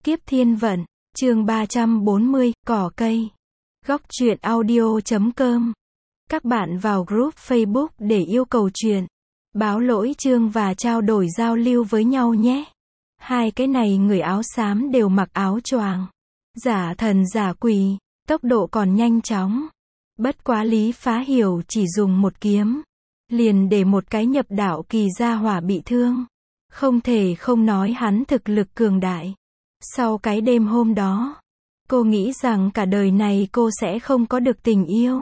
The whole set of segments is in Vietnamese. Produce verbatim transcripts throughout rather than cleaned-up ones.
Kiếp thiên vận, chương ba trăm bốn mươi, cỏ cây. Góc truyện audio chấm com. Các bạn vào group Facebook để yêu cầu truyện, báo lỗi chương và trao đổi giao lưu với nhau nhé. Hai cái này người áo xám đều mặc áo choàng, giả thần giả quỷ, tốc độ còn nhanh chóng. Bất quá Lý Phá Hiểu chỉ dùng một kiếm, liền để một cái nhập đạo kỳ gia hỏa bị thương. Không thể không nói hắn thực lực cường đại. Sau cái đêm hôm đó, cô nghĩ rằng cả đời này cô sẽ không có được tình yêu.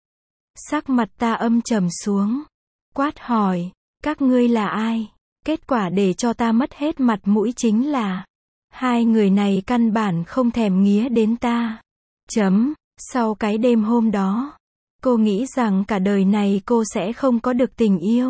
Sắc mặt ta âm trầm xuống, quát hỏi, các ngươi là ai? Kết quả để cho ta mất hết mặt mũi chính là, hai người này căn bản không thèm nghía đến ta. Chấm, sau cái đêm hôm đó, cô nghĩ rằng cả đời này cô sẽ không có được tình yêu.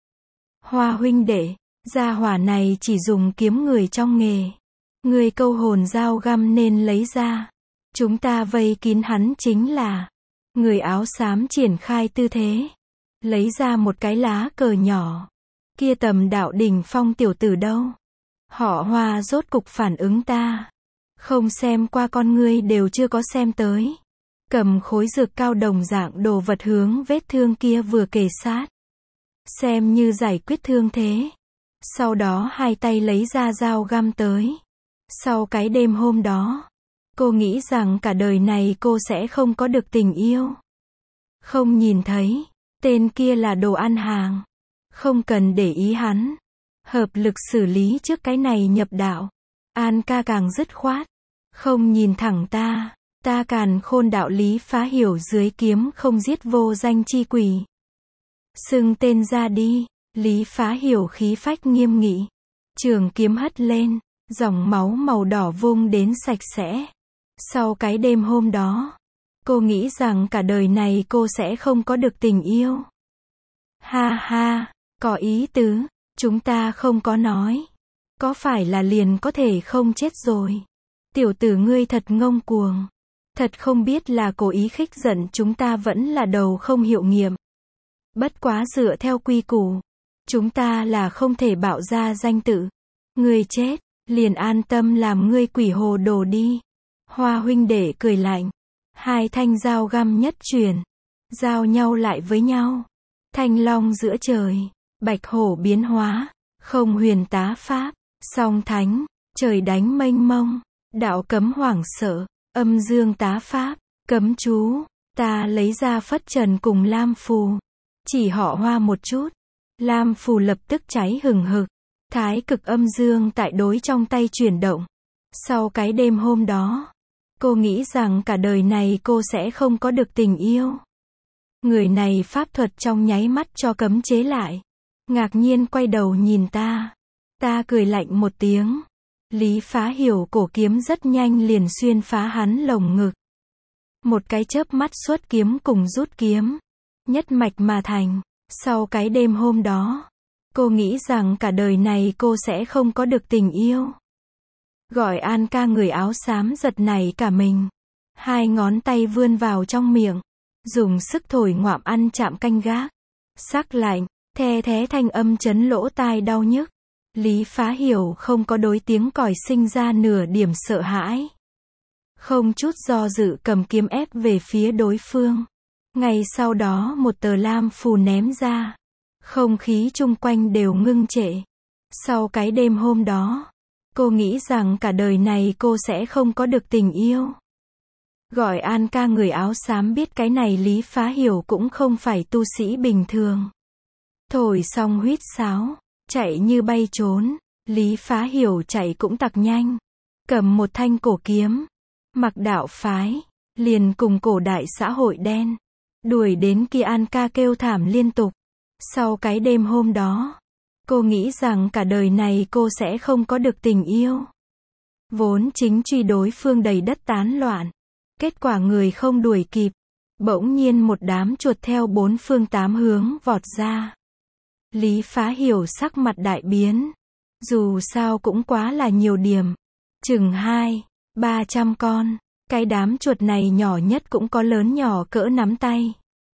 Hoa huynh đệ, gia hỏa này chỉ dùng kiếm người trong nghề. Người câu hồn dao găm nên lấy ra. Chúng ta vây kín hắn chính là. Người áo xám triển khai tư thế. Lấy ra một cái lá cờ nhỏ. Kia tầm đạo đỉnh phong tiểu tử đâu? Họ Hoa rốt cục phản ứng ta. Không xem qua con ngươi đều chưa có xem tới. Cầm khối dược cao đồng dạng đồ vật hướng vết thương kia vừa kề sát. Xem như giải quyết thương thế. Sau đó hai tay lấy ra dao găm tới. Sau cái đêm hôm đó, cô nghĩ rằng cả đời này cô sẽ không có được tình yêu. Không nhìn thấy, tên kia là đồ ăn hàng. Không cần để ý hắn. Hợp lực xử lý trước cái này nhập đạo. An ca càng dứt khoát. Không nhìn thẳng ta, ta càn khôn đạo Lý Phá Hiểu dưới kiếm không giết vô danh chi quỷ. Xưng tên ra đi. Lý Phá Hiểu khí phách nghiêm nghị. Trường kiếm hất lên. Dòng máu màu đỏ vung đến sạch sẽ. Sau cái đêm hôm đó, cô nghĩ rằng cả đời này cô sẽ không có được tình yêu. Ha ha, có ý tứ, chúng ta không có nói. Có phải là liền có thể không chết rồi? Tiểu tử ngươi thật ngông cuồng. Thật không biết là cố ý khích giận chúng ta vẫn là đầu không hiệu nghiệm. Bất quá dựa theo quy củ, chúng ta là không thể bạo ra danh tự. Ngươi chết, liền an tâm làm ngươi quỷ hồ đồ đi. Hoa huynh đệ cười lạnh. Hai thanh dao găm nhất truyền. Giao nhau lại với nhau. Thanh long giữa trời. Bạch hổ biến hóa. Không huyền tá pháp. Song thánh. Trời đánh mênh mông. Đạo cấm hoảng sợ. Âm dương tá pháp. Cấm chú. Ta lấy ra phất trần cùng lam phù. Chỉ họ Hoa một chút. Lam phù lập tức cháy hừng hực. Thái cực âm dương tại đối trong tay chuyển động. Sau cái đêm hôm đó, cô nghĩ rằng cả đời này cô sẽ không có được tình yêu. Người này pháp thuật trong nháy mắt cho cấm chế lại. Ngạc nhiên quay đầu nhìn ta. Ta cười lạnh một tiếng. Lý Phá Hiểu cổ kiếm rất nhanh liền xuyên phá hắn lồng ngực. Một cái chớp mắt xuất kiếm cùng rút kiếm. Nhất mạch mà thành. Sau cái đêm hôm đó, cô nghĩ rằng cả đời này cô sẽ không có được tình yêu. Gọi An ca người áo xám giật nảy cả mình. Hai ngón tay vươn vào trong miệng. Dùng sức thổi ngoạm ăn chạm canh gác. Sắc lạnh, the thé thanh âm chấn lỗ tai đau nhức. Lý Phá Hiểu không có đối tiếng còi sinh ra nửa điểm sợ hãi. Không chút do dự cầm kiếm ép về phía đối phương. Ngay sau đó một tờ lam phù ném ra. Không khí chung quanh đều ngưng trệ. Sau cái đêm hôm đó, cô nghĩ rằng cả đời này cô sẽ không có được tình yêu. Gọi An ca người áo xám biết cái này Lý Phá Hiểu cũng không phải tu sĩ bình thường. Thổi xong huýt sáo, chạy như bay trốn. Lý Phá Hiểu chạy cũng tặc nhanh. Cầm một thanh cổ kiếm. Mặc đạo phái, liền cùng cổ đại xã hội đen. Đuổi đến kia An ca kêu thảm liên tục. Sau cái đêm hôm đó, cô nghĩ rằng cả đời này cô sẽ không có được tình yêu. Vốn chính truy đối phương đầy đất tán loạn. Kết quả người không đuổi kịp. Bỗng nhiên một đám chuột theo bốn phương tám hướng vọt ra. Lý Phá Hiểu sắc mặt đại biến. Dù sao cũng quá là nhiều điểm. Chừng hai, ba trăm con. Cái đám chuột này nhỏ nhất cũng có lớn nhỏ cỡ nắm tay.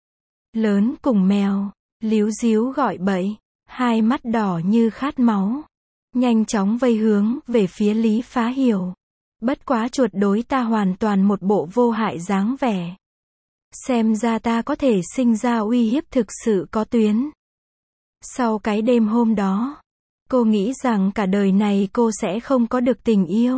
Lớn cùng mèo. Líu díu gọi bậy, hai mắt đỏ như khát máu. Nhanh chóng vây hướng về phía Lý Phá Hiểu. Bất quá chuột đối ta hoàn toàn một bộ vô hại dáng vẻ. Xem ra ta có thể sinh ra uy hiếp thực sự có tuyến. Sau cái đêm hôm đó, cô nghĩ rằng cả đời này cô sẽ không có được tình yêu.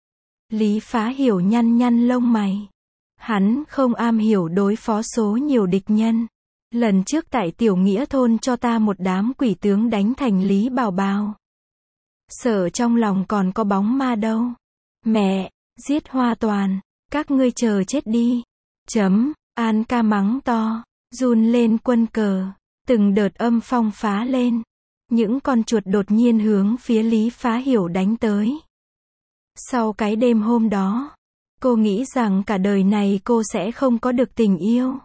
Lý Phá Hiểu nhăn nhăn lông mày. Hắn không am hiểu đối phó số nhiều địch nhân. Lần trước tại Tiểu Nghĩa thôn cho ta một đám quỷ tướng đánh thành Lý Bào Bào. Sợ trong lòng còn có bóng ma đâu. Mẹ, giết Hoa Toàn, các ngươi chờ chết đi. Chấm, An ca mắng to, run lên quân cờ, từng đợt âm phong phá lên. Những con chuột đột nhiên hướng phía Lý Phá Hiểu đánh tới. Sau cái đêm hôm đó, cô nghĩ rằng cả đời này cô sẽ không có được tình yêu.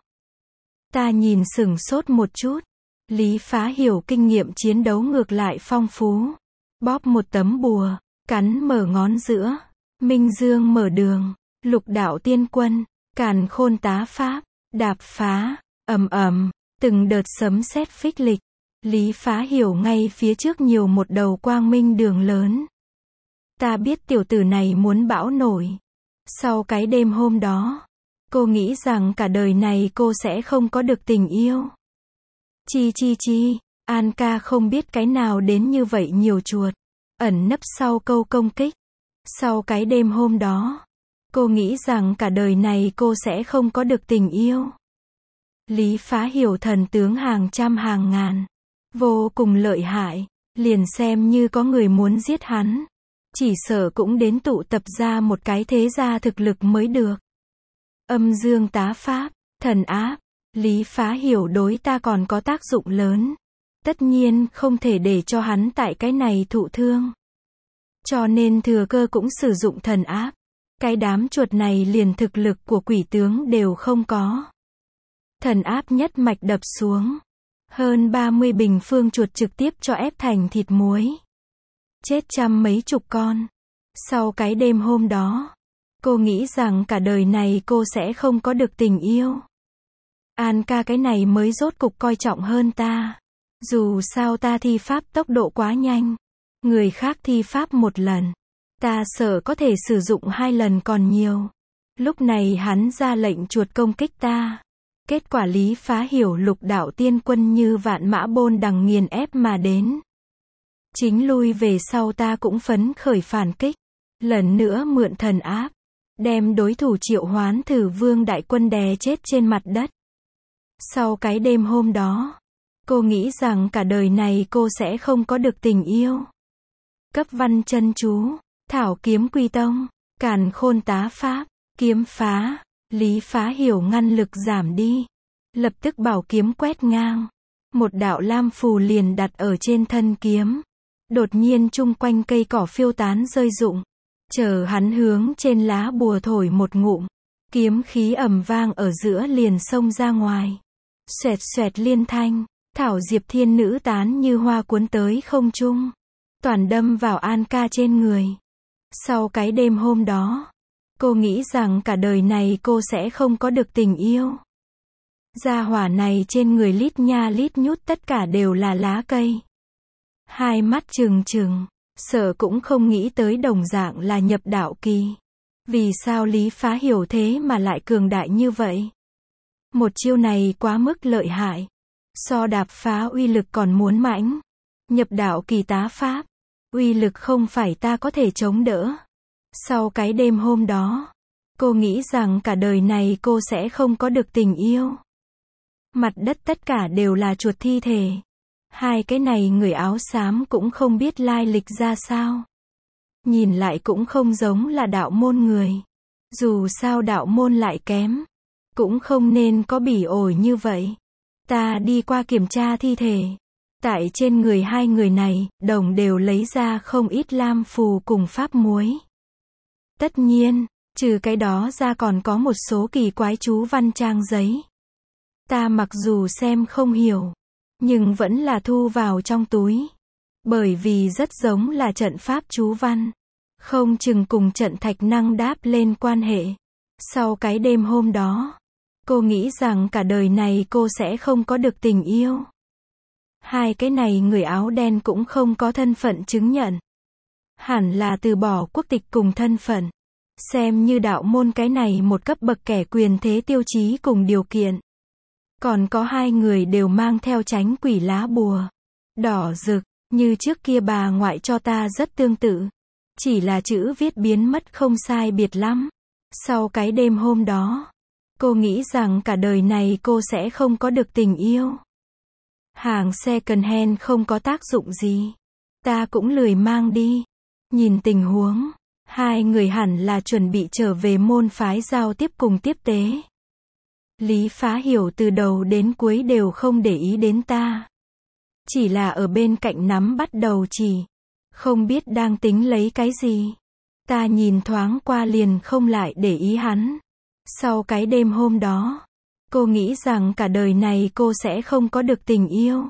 Ta nhìn sửng sốt một chút. Lý Phá Hiểu kinh nghiệm chiến đấu ngược lại phong phú. Bóp một tấm bùa, cắn mở ngón giữa. Minh Dương mở đường, lục đạo tiên quân, càn khôn tá pháp, đạp phá, ầm ầm, từng đợt sấm sét phích lịch. Lý Phá Hiểu ngay phía trước nhiều một đầu quang minh đường lớn. Ta biết tiểu tử này muốn bão nổi. Sau cái đêm hôm đó, cô nghĩ rằng cả đời này cô sẽ không có được tình yêu. Chi chi chi, An ca không biết cái nào đến như vậy nhiều chuột. Ẩn nấp sau câu công kích. Sau cái đêm hôm đó, cô nghĩ rằng cả đời này cô sẽ không có được tình yêu. Lý Phá Hiểu thần tướng hàng trăm hàng ngàn. Vô cùng lợi hại. Liền xem như có người muốn giết hắn. Chỉ sợ cũng đến tụ tập ra một cái thế gia thực lực mới được. Âm dương tá pháp, thần áp. Lý Phá Hiểu đối ta còn có tác dụng lớn. Tất nhiên không thể để cho hắn tại cái này thụ thương. Cho nên thừa cơ cũng sử dụng thần áp. Cái đám chuột này liền thực lực của quỷ tướng đều không có. Thần áp nhất mạch đập xuống. Hơn ba mươi bình phương chuột trực tiếp cho ép thành thịt muối. Chết trăm mấy chục con. Sau cái đêm hôm đó, cô nghĩ rằng cả đời này cô sẽ không có được tình yêu. An ca cái này mới rốt cục coi trọng hơn ta. Dù sao ta thi pháp tốc độ quá nhanh. Người khác thi pháp một lần. Ta sợ có thể sử dụng hai lần còn nhiều. Lúc này hắn ra lệnh chuột công kích ta. Kết quả Lý Phá Hiểu lục đạo tiên quân như vạn mã bôn đằng nghiền ép mà đến. Chính lui về sau ta cũng phấn khởi phản kích. Lần nữa mượn thần áp. Đem đối thủ triệu hoán thử vương đại quân đè chết trên mặt đất. Sau cái đêm hôm đó, cô nghĩ rằng cả đời này cô sẽ không có được tình yêu. Cấp văn chân chú, thảo kiếm quy tông, càn khôn tá pháp, kiếm phá. Lý Phá Hiểu ngăn lực giảm đi. Lập tức bảo kiếm quét ngang. Một đạo lam phù liền đặt ở trên thân kiếm. Đột nhiên chung quanh cây cỏ phiêu tán rơi rụng. Chờ hắn hướng trên lá bùa thổi một ngụm. Kiếm khí ầm vang ở giữa liền xông ra ngoài. Xoẹt xoẹt liên thanh. Thảo diệp thiên nữ tán như hoa cuốn tới không trung. Toàn đâm vào An ca trên người. Sau cái đêm hôm đó, cô nghĩ rằng cả đời này cô sẽ không có được tình yêu. Gia hỏa này trên người lít nha lít nhút tất cả đều là lá cây. Hai mắt trừng trừng, sợ cũng không nghĩ tới đồng dạng là nhập đạo kỳ. Vì sao Lý Phá Hiểu thế mà lại cường đại như vậy? Một chiêu này quá mức lợi hại. So đạp phá uy lực còn muốn mãnh. Nhập đạo kỳ tá pháp. Uy lực không phải ta có thể chống đỡ. Sau cái đêm hôm đó, cô nghĩ rằng cả đời này cô sẽ không có được tình yêu. Mặt đất tất cả đều là chuột thi thể. Hai cái này người áo xám cũng không biết lai lịch ra sao. Nhìn lại cũng không giống là đạo môn người. Dù sao đạo môn lại kém, cũng không nên có bỉ ổi như vậy. Ta đi qua kiểm tra thi thể. Tại trên người hai người này, đồng đều lấy ra không ít lam phù cùng pháp muối. Tất nhiên, trừ cái đó ra còn có một số kỳ quái chú văn trang giấy. Ta mặc dù xem không hiểu, nhưng vẫn là thu vào trong túi. Bởi vì rất giống là trận pháp chú văn. Không chừng cùng trận thạch năng đáp lên quan hệ. Sau cái đêm hôm đó, cô nghĩ rằng cả đời này cô sẽ không có được tình yêu. Hai cái này người áo đen cũng không có thân phận chứng nhận. Hẳn là từ bỏ quốc tịch cùng thân phận. Xem như đạo môn cái này một cấp bậc kẻ quyền thế tiêu chí cùng điều kiện. Còn có hai người đều mang theo chánh quỷ lá bùa. Đỏ rực, như trước kia bà ngoại cho ta rất tương tự. Chỉ là chữ viết biến mất không sai biệt lắm. Sau cái đêm hôm đó, cô nghĩ rằng cả đời này cô sẽ không có được tình yêu. Hàng second hand không có tác dụng gì. Ta cũng lười mang đi. Nhìn tình huống, hai người hẳn là chuẩn bị trở về môn phái giao tiếp cùng tiếp tế. Lý Phá Hiểu từ đầu đến cuối đều không để ý đến ta. Chỉ là ở bên cạnh nắm bắt đầu chỉ. Không biết đang tính lấy cái gì. Ta nhìn thoáng qua liền không lại để ý hắn. Sau cái đêm hôm đó, cô nghĩ rằng cả đời này cô sẽ không có được tình yêu.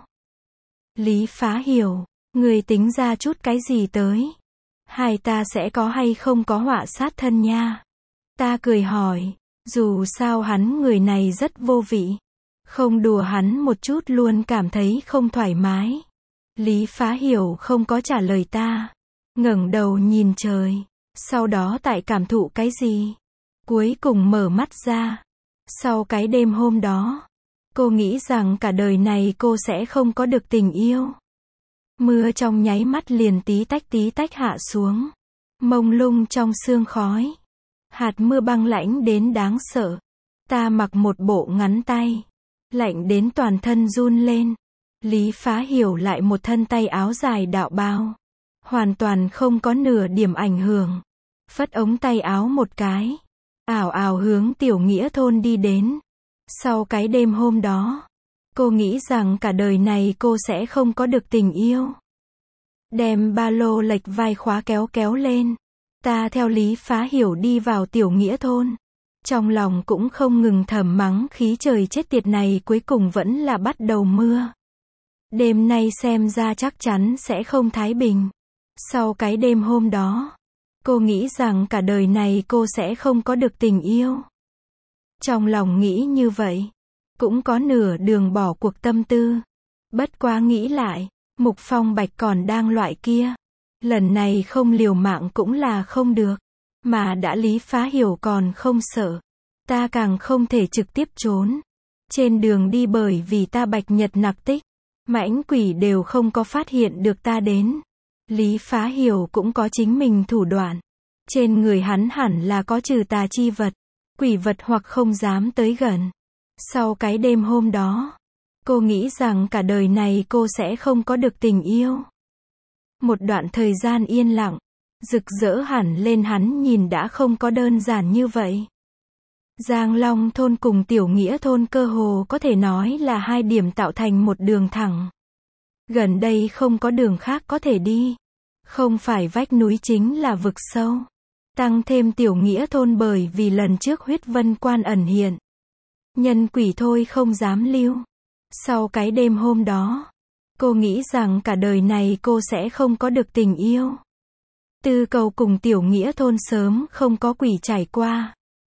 Lý Phá Hiểu, người tính ra chút cái gì tới? Hai ta sẽ có hay không có họa sát thân nha? Ta cười hỏi, dù sao hắn người này rất vô vị. Không đùa hắn một chút luôn cảm thấy không thoải mái. Lý Phá Hiểu không có trả lời ta. Ngẩng đầu nhìn trời. Sau đó tại cảm thụ cái gì? Cuối cùng mở mắt ra. Sau cái đêm hôm đó, cô nghĩ rằng cả đời này cô sẽ không có được tình yêu. Mưa trong nháy mắt liền tí tách tí tách hạ xuống. Mông lung trong sương khói. Hạt mưa băng lãnh đến đáng sợ. Ta mặc một bộ ngắn tay. Lạnh đến toàn thân run lên. Lý Phá Hiểu lại một thân tay áo dài đạo bào. Hoàn toàn không có nửa điểm ảnh hưởng. Phất ống tay áo một cái. Ảo ảo hướng Tiểu Nghĩa thôn đi đến. Sau cái đêm hôm đó, cô nghĩ rằng cả đời này cô sẽ không có được tình yêu. Đem ba lô lệch vai khóa kéo kéo lên. Ta theo Lý Phá Hiểu đi vào Tiểu Nghĩa thôn. Trong lòng cũng không ngừng thầm mắng khí trời chết tiệt này cuối cùng vẫn là bắt đầu mưa. Đêm nay xem ra chắc chắn sẽ không thái bình. Sau cái đêm hôm đó, cô nghĩ rằng cả đời này cô sẽ không có được tình yêu. Trong lòng nghĩ như vậy, cũng có nửa đường bỏ cuộc tâm tư. Bất quá nghĩ lại, Mục Phong Bạch còn đang loại kia. Lần này không liều mạng cũng là không được. Mà đã Lý Phá Hiểu còn không sợ. Ta càng không thể trực tiếp trốn. Trên đường đi bởi vì ta bạch nhật nặc tích. Mãnh quỷ đều không có phát hiện được ta đến. Lý Phá Hiểu cũng có chính mình thủ đoạn. Trên người hắn hẳn là có trừ tà chi vật. Quỷ vật hoặc không dám tới gần. Sau cái đêm hôm đó, cô nghĩ rằng cả đời này cô sẽ không có được tình yêu. Một đoạn thời gian yên lặng, rực rỡ hẳn lên hắn nhìn đã không có đơn giản như vậy. Giang Long thôn cùng Tiểu Nghĩa thôn cơ hồ có thể nói là hai điểm tạo thành một đường thẳng. Gần đây không có đường khác có thể đi. Không phải vách núi chính là vực sâu. Tăng thêm Tiểu Nghĩa thôn bởi vì lần trước huyết vân quan ẩn hiện. Nhân quỷ thôi không dám lưu. Sau cái đêm hôm đó, cô nghĩ rằng cả đời này cô sẽ không có được tình yêu. Tư Cầu cùng Tiểu Nghĩa thôn sớm không có quỷ trải qua.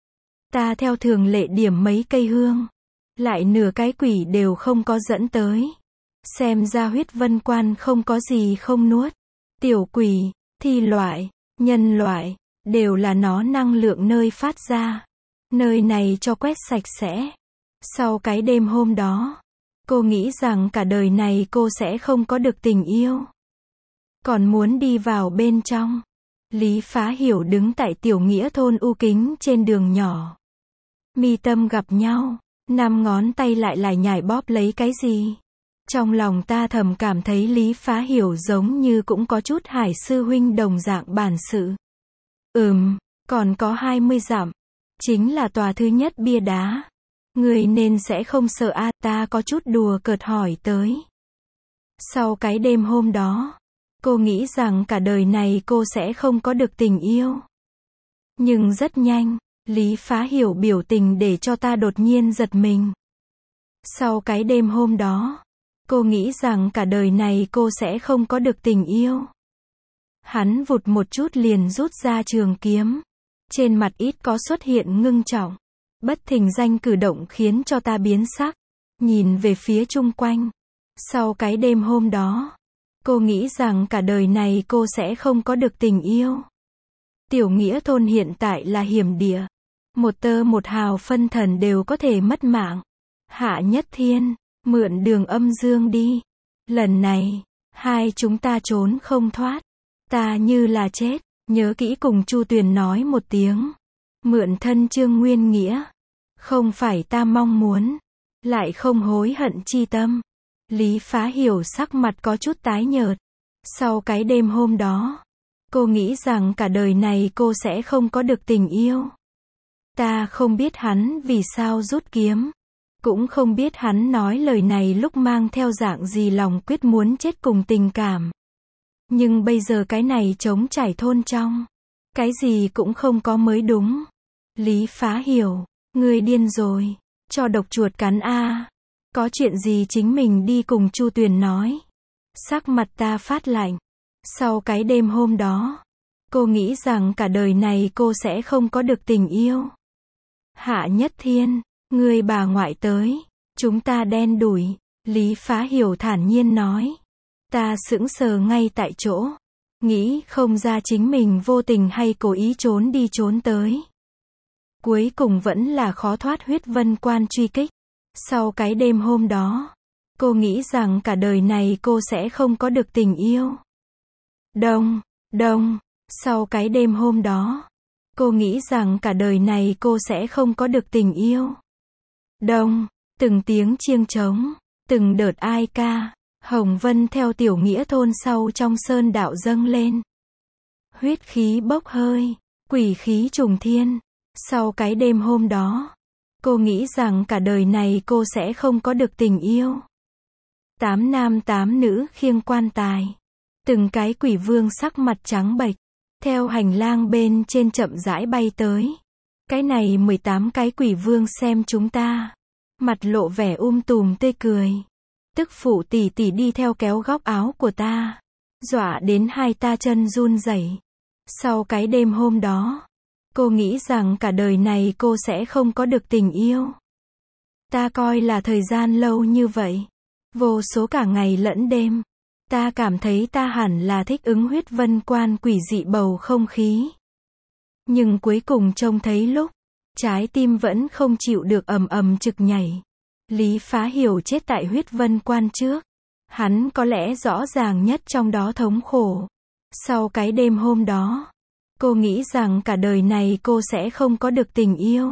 Ta theo thường lệ điểm mấy cây hương. Lại nửa cái quỷ đều không có dẫn tới. Xem ra huyết vân quan không có gì không nuốt. Tiểu quỷ, thi loại, nhân loại, đều là nó năng lượng nơi phát ra. Nơi này cho quét sạch sẽ. Sau cái đêm hôm đó, cô nghĩ rằng cả đời này cô sẽ không có được tình yêu. Còn muốn đi vào bên trong. Lý Phá Hiểu đứng tại Tiểu Nghĩa thôn u kính trên đường nhỏ. Mi tâm gặp nhau, năm ngón tay lại lại nhảy bóp lấy cái gì. Trong lòng ta thầm cảm thấy Lý Phá Hiểu giống như cũng có chút Hải sư huynh đồng dạng bản sự. Ừm, còn có hai mươi dặm. Chính là tòa thứ nhất bia đá. Người nên sẽ không sợ a, ta có chút đùa cợt hỏi tới. Sau cái đêm hôm đó, cô nghĩ rằng cả đời này cô sẽ không có được tình yêu. Nhưng rất nhanh, Lý Phá Hiểu biểu tình để cho ta đột nhiên giật mình. Sau cái đêm hôm đó, cô nghĩ rằng cả đời này cô sẽ không có được tình yêu. Hắn vụt một chút liền rút ra trường kiếm. Trên mặt ít có xuất hiện ngưng trọng. Bất thình danh cử động khiến cho ta biến sắc. Nhìn về phía chung quanh. Sau cái đêm hôm đó, cô nghĩ rằng cả đời này cô sẽ không có được tình yêu. Tiểu Nghĩa thôn hiện tại là hiểm địa. Một tơ một hào phân thần đều có thể mất mạng. Hạ Nhất Thiên, mượn đường âm dương đi. Lần này, hai chúng ta trốn không thoát. Ta như là chết. Nhớ kỹ cùng Chu Tuyền nói một tiếng. Mượn thân Trương Nguyên Nghĩa. Không phải ta mong muốn. Lại không hối hận chi tâm. Lý Phá Hiểu sắc mặt có chút tái nhợt. Sau cái đêm hôm đó, cô nghĩ rằng cả đời này cô sẽ không có được tình yêu. Ta không biết hắn vì sao rút kiếm. Cũng không biết hắn nói lời này lúc mang theo dạng gì lòng quyết muốn chết cùng tình cảm. Nhưng bây giờ cái này trống trải thôn trong. Cái gì cũng không có mới đúng. Lý Phá Hiểu, ngươi điên rồi. Cho độc chuột cắn a. Có chuyện gì chính mình đi cùng Chu Tuyền nói. Sắc mặt ta phát lạnh. Sau cái đêm hôm đó, cô nghĩ rằng cả đời này cô sẽ không có được tình yêu. Hạ Nhất Thiên, ngươi bà ngoại tới. Chúng ta đen đủi. Lý Phá Hiểu thản nhiên nói. Ta sững sờ ngay tại chỗ. Nghĩ không ra chính mình vô tình hay cố ý trốn đi trốn tới. Cuối cùng vẫn là khó thoát huyết vân quan truy kích. Sau cái đêm hôm đó, cô nghĩ rằng cả đời này cô sẽ không có được tình yêu. Đông, đông, sau cái đêm hôm đó, cô nghĩ rằng cả đời này cô sẽ không có được tình yêu. Đông, từng tiếng chiêng trống, từng đợt ai ca, Hồng Vân theo Tiểu Nghĩa thôn sau trong sơn đạo dâng lên. Huyết khí bốc hơi, quỷ khí trùng thiên. Sau cái đêm hôm đó, cô nghĩ rằng cả đời này cô sẽ không có được tình yêu. Tám nam tám nữ khiêng quan tài. Từng cái quỷ vương sắc mặt trắng bệch. Theo hành lang bên trên chậm rãi bay tới. Cái này mười tám cái quỷ vương xem chúng ta. Mặt lộ vẻ um tùm tươi cười. Tức phụ tỷ tỷ đi theo kéo góc áo của ta. Dọa đến hai ta chân run rẩy. Sau cái đêm hôm đó, cô nghĩ rằng cả đời này cô sẽ không có được tình yêu. Ta coi là thời gian lâu như vậy. Vô số cả ngày lẫn đêm. Ta cảm thấy ta hẳn là thích ứng huyết vân quan quỷ dị bầu không khí. Nhưng cuối cùng trông thấy lúc, trái tim vẫn không chịu được ầm ầm trực nhảy. Lý Phá Hiểu chết tại huyết vân quan trước. Hắn có lẽ rõ ràng nhất trong đó thống khổ. Sau cái đêm hôm đó, cô nghĩ rằng cả đời này cô sẽ không có được tình yêu.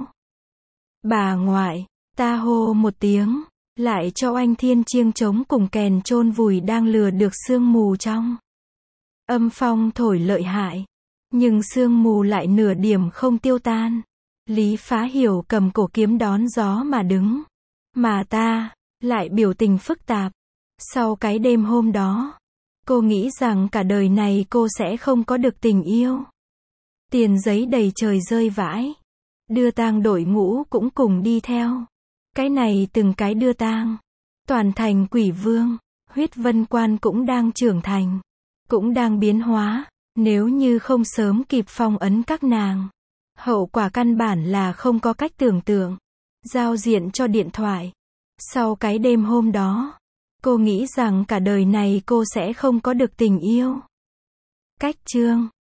Bà ngoại, ta hô một tiếng, lại cho Oanh Thiên chiêng trống cùng kèn chôn vùi đang lừa được sương mù trong. Âm phong thổi lợi hại, nhưng sương mù lại nửa điểm không tiêu tan. Lý Phá Hiểu cầm cổ kiếm đón gió mà đứng. Mà ta, lại biểu tình phức tạp. Sau cái đêm hôm đó, cô nghĩ rằng cả đời này cô sẽ không có được tình yêu. Tiền giấy đầy trời rơi vãi. Đưa tang đội ngũ cũng cùng đi theo. Cái này từng cái đưa tang. Toàn thành quỷ vương, huyết vân quan cũng đang trưởng thành. Cũng đang biến hóa. Nếu như không sớm kịp phong ấn các nàng, hậu quả căn bản là không có cách tưởng tượng. Giao diện cho điện thoại. Sau cái đêm hôm đó, cô nghĩ rằng cả đời này cô sẽ không có được tình yêu. Cách chương